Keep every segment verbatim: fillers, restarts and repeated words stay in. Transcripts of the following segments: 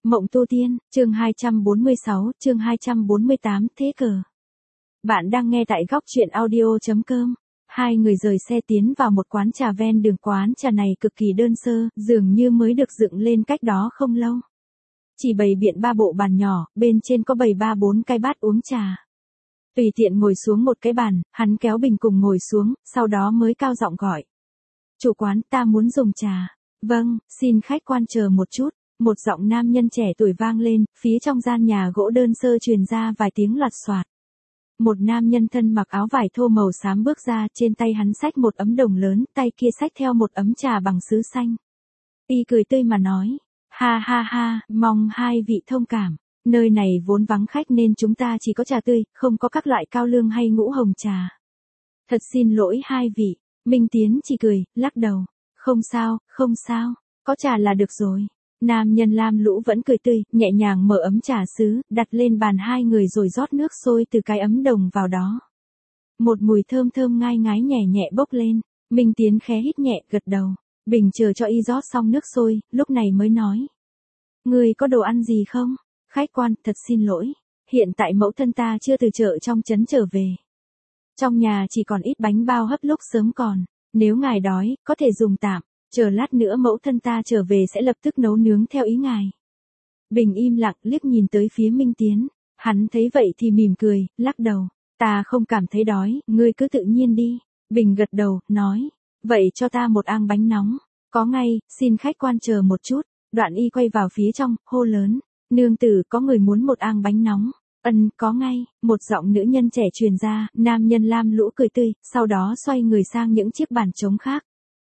Mộng tu tiên, chương hai trăm bốn mươi sáu, chương hai trăm bốn mươi tám, thế cờ. Bạn đang nghe tại góc truyện audio chấm com. Hai người rời xe tiến vào một quán trà ven đường. Quán trà này cực kỳ đơn sơ, dường như mới được dựng lên cách đó không lâu. Chỉ bày biện ba bộ bàn nhỏ, bên trên có bày ba bốn cái bát uống trà. Tùy tiện ngồi xuống một cái bàn, hắn kéo Bình cùng ngồi xuống, sau đó mới cao giọng gọi. Chủ quán, ta muốn dùng trà. Vâng, xin khách quan chờ một chút. Một giọng nam nhân trẻ tuổi vang lên, phía trong gian nhà gỗ đơn sơ truyền ra vài tiếng loạt xoạt. Một nam nhân thân mặc áo vải thô màu xám bước ra, trên tay hắn xách một ấm đồng lớn, tay kia xách theo một ấm trà bằng sứ xanh. Y cười tươi mà nói, ha ha ha, mong hai vị thông cảm, nơi này vốn vắng khách nên chúng ta chỉ có trà tươi, không có các loại cao lương hay ngũ hồng trà. Thật xin lỗi hai vị. Minh Tiến chỉ cười, lắc đầu, không sao, không sao, có trà là được rồi. Nam nhân lam lũ vẫn cười tươi, nhẹ nhàng mở ấm trà sứ, đặt lên bàn hai người rồi rót nước sôi từ cái ấm đồng vào đó. Một mùi thơm thơm ngai ngái nhẹ nhẹ bốc lên, Minh Tiến khẽ hít nhẹ, gật đầu. Bình chờ cho y rót xong nước sôi, lúc này mới nói. Người có đồ ăn gì không? Khách quan, thật xin lỗi. Hiện tại mẫu thân ta chưa từ chợ trong trấn trở về. Trong nhà chỉ còn ít bánh bao hấp lúc sớm còn. Nếu ngài đói, có thể dùng tạm. Chờ lát nữa mẫu thân ta trở về sẽ lập tức nấu nướng theo ý ngài. Bình im lặng liếc nhìn tới phía Minh Tiến. Hắn thấy vậy thì mỉm cười, lắc đầu. Ta không cảm thấy đói, ngươi cứ tự nhiên đi. Bình gật đầu, nói. Vậy cho ta một ang bánh nóng. Có ngay, xin khách quan chờ một chút. Đoạn y quay vào phía trong, hô lớn. Nương tử, có người muốn một ang bánh nóng. Ân, có ngay, một giọng nữ nhân trẻ truyền ra, nam nhân lam lũ cười tươi, sau đó xoay người sang những chiếc bàn trống khác.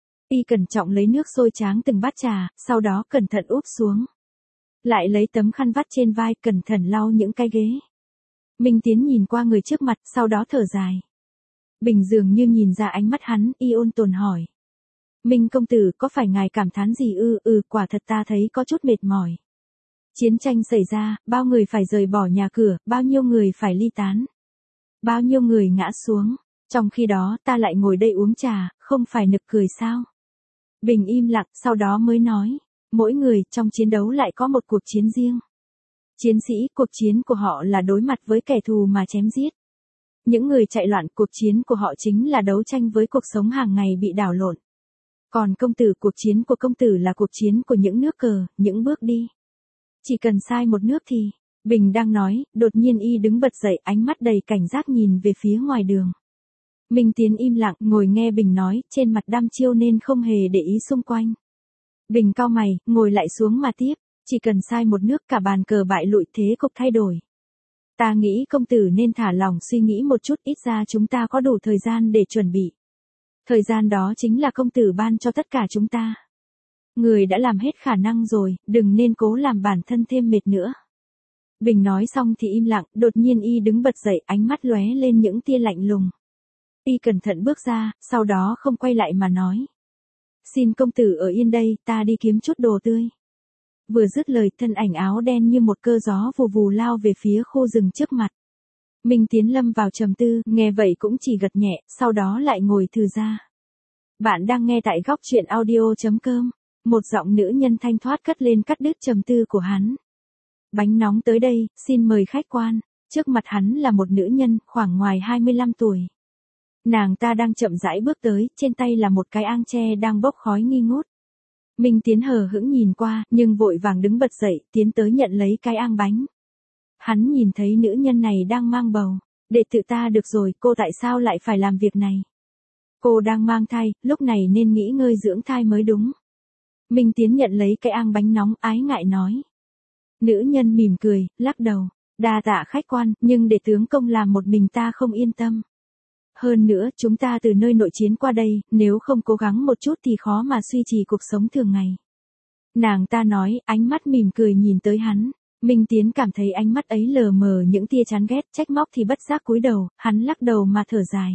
Y cẩn trọng lấy nước sôi tráng từng bát trà, sau đó cẩn thận úp xuống. Lại lấy tấm khăn vắt trên vai, cẩn thận lau những cái ghế. Minh Tiến nhìn qua người trước mặt, sau đó thở dài. Bình dường như nhìn ra ánh mắt hắn, y ôn tồn hỏi. Minh công tử, có phải ngài cảm thán gì ư? Ừ, quả thật ta thấy có chút mệt mỏi. Chiến tranh xảy ra, bao người phải rời bỏ nhà cửa, bao nhiêu người phải ly tán. Bao nhiêu người ngã xuống, trong khi đó ta lại ngồi đây uống trà, không phải nực cười sao? Bình im lặng, sau đó mới nói, mỗi người trong chiến đấu lại có một cuộc chiến riêng. Chiến sĩ, cuộc chiến của họ là đối mặt với kẻ thù mà chém giết. Những người chạy loạn, cuộc chiến của họ chính là đấu tranh với cuộc sống hàng ngày bị đảo lộn. Còn công tử, cuộc chiến của công tử là cuộc chiến của những nước cờ, những bước đi. Chỉ cần sai một nước thì, Bình đang nói, đột nhiên y đứng bật dậy, ánh mắt đầy cảnh giác nhìn về phía ngoài đường. Minh Tiến im lặng, ngồi nghe Bình nói, trên mặt đăm chiêu nên không hề để ý xung quanh. Bình cau mày, ngồi lại xuống mà tiếp, chỉ cần sai một nước cả bàn cờ bại lụi, thế cục thay đổi. Ta nghĩ công tử nên thả lòng suy nghĩ một chút, ít ra chúng ta có đủ thời gian để chuẩn bị. Thời gian đó chính là công tử ban cho tất cả chúng ta. Người đã làm hết khả năng rồi, đừng nên cố làm bản thân thêm mệt nữa. Bình nói xong thì im lặng, đột nhiên y đứng bật dậy, ánh mắt lóe lên những tia lạnh lùng. Y cẩn thận bước ra, sau đó không quay lại mà nói. Xin công tử ở yên đây, ta đi kiếm chút đồ tươi. Vừa dứt lời, thân ảnh áo đen như một cơn gió vù vù lao về phía khu rừng trước mặt. Minh Tiến lâm vào trầm tư, nghe vậy cũng chỉ gật nhẹ, sau đó lại ngồi thư ra. Bạn đang nghe tại góc truyện audio chấm com. Một giọng nữ nhân thanh thoát cất lên cắt đứt trầm tư của hắn. Bánh nóng tới đây, xin mời khách quan. Trước mặt hắn là một nữ nhân, khoảng ngoài hai mươi lăm tuổi. Nàng ta đang chậm rãi bước tới, trên tay là một cái ang tre đang bốc khói nghi ngút. Minh Tiến hờ hững nhìn qua, nhưng vội vàng đứng bật dậy, tiến tới nhận lấy cái ang bánh. Hắn nhìn thấy nữ nhân này đang mang bầu. Để tự ta được rồi, cô tại sao lại phải làm việc này? Cô đang mang thai, lúc này nên nghỉ ngơi dưỡng thai mới đúng. Minh Tiến nhận lấy cái ang bánh nóng, ái ngại nói. Nữ nhân mỉm cười, lắc đầu. Đa tạ khách quan, nhưng để tướng công làm một mình ta không yên tâm. Hơn nữa, chúng ta từ nơi nội chiến qua đây, nếu không cố gắng một chút thì khó mà duy trì cuộc sống thường ngày. Nàng ta nói, ánh mắt mỉm cười nhìn tới hắn. Minh Tiến cảm thấy ánh mắt ấy lờ mờ những tia chán ghét, trách móc thì bất giác cúi đầu, hắn lắc đầu mà thở dài.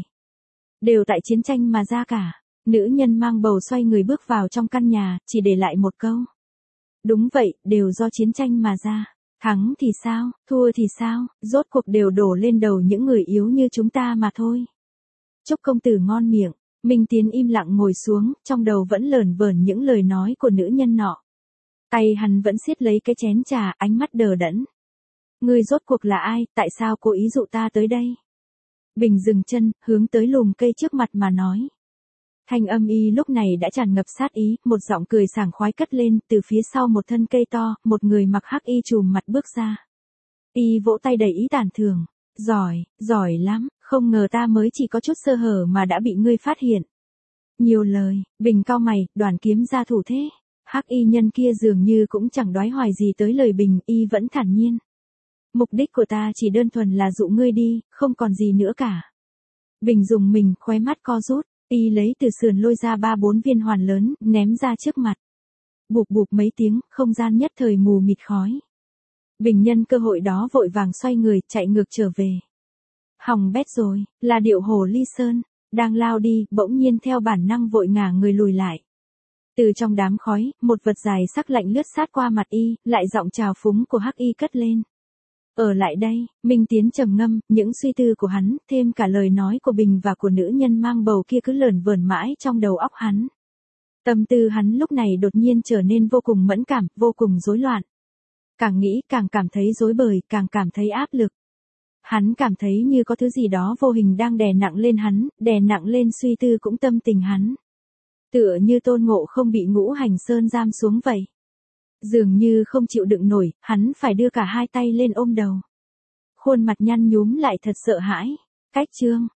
Đều tại chiến tranh mà ra cả. Nữ nhân mang bầu xoay người bước vào trong căn nhà, chỉ để lại một câu. Đúng vậy, đều do chiến tranh mà ra. Thắng thì sao, thua thì sao, rốt cuộc đều đổ lên đầu những người yếu như chúng ta mà thôi. Chúc công tử ngon miệng. Minh Tiến im lặng ngồi xuống, trong đầu vẫn lởn vởn những lời nói của nữ nhân nọ. Tay hắn vẫn siết lấy cái chén trà, ánh mắt đờ đẫn. Ngươi rốt cuộc là ai, tại sao cố ý dụ ta tới đây? Bình dừng chân, hướng tới lùm cây trước mặt mà nói. Thanh âm y lúc này đã tràn ngập sát ý, một giọng cười sảng khoái cất lên, từ phía sau một thân cây to, một người mặc hắc y trùm mặt bước ra. Y vỗ tay đầy ý tàn thưởng. Giỏi, giỏi lắm, không ngờ ta mới chỉ có chút sơ hở mà đã bị ngươi phát hiện. Nhiều lời, Bình cau mày, đoàn kiếm ra thủ thế. Hắc y nhân kia dường như cũng chẳng đoái hoài gì tới lời Bình, y vẫn thản nhiên. Mục đích của ta chỉ đơn thuần là dụ ngươi đi, không còn gì nữa cả. Bình dùng mình, khóe mắt co rút, y lấy từ sườn lôi ra ba bốn viên hoàn lớn, ném ra trước mặt. Bụp bụp mấy tiếng, không gian nhất thời mù mịt khói. Bình nhân cơ hội đó vội vàng xoay người, chạy ngược trở về. Hỏng bét rồi, là điệu hồ ly sơn, đang lao đi, bỗng nhiên theo bản năng vội ngả người lùi lại. Từ trong đám khói, một vật dài sắc lạnh lướt sát qua mặt y, lại giọng trào phúng của hắc y cất lên. Ở lại đây, Minh Tiến trầm ngâm, những suy tư của hắn, thêm cả lời nói của Bình và của nữ nhân mang bầu kia cứ lởn vởn mãi trong đầu óc hắn. Tâm tư hắn lúc này đột nhiên trở nên vô cùng mẫn cảm, vô cùng rối loạn. Càng nghĩ càng cảm thấy rối bời, càng cảm thấy áp lực. Hắn cảm thấy như có thứ gì đó vô hình đang đè nặng lên hắn, đè nặng lên suy tư cũng tâm tình hắn. Tựa như Tôn Ngộ không bị Ngũ Hành Sơn giam xuống vậy. Dường như không chịu đựng nổi, hắn phải đưa cả hai tay lên ôm đầu. Khuôn mặt nhăn nhúm lại thật sợ hãi. Cách chương.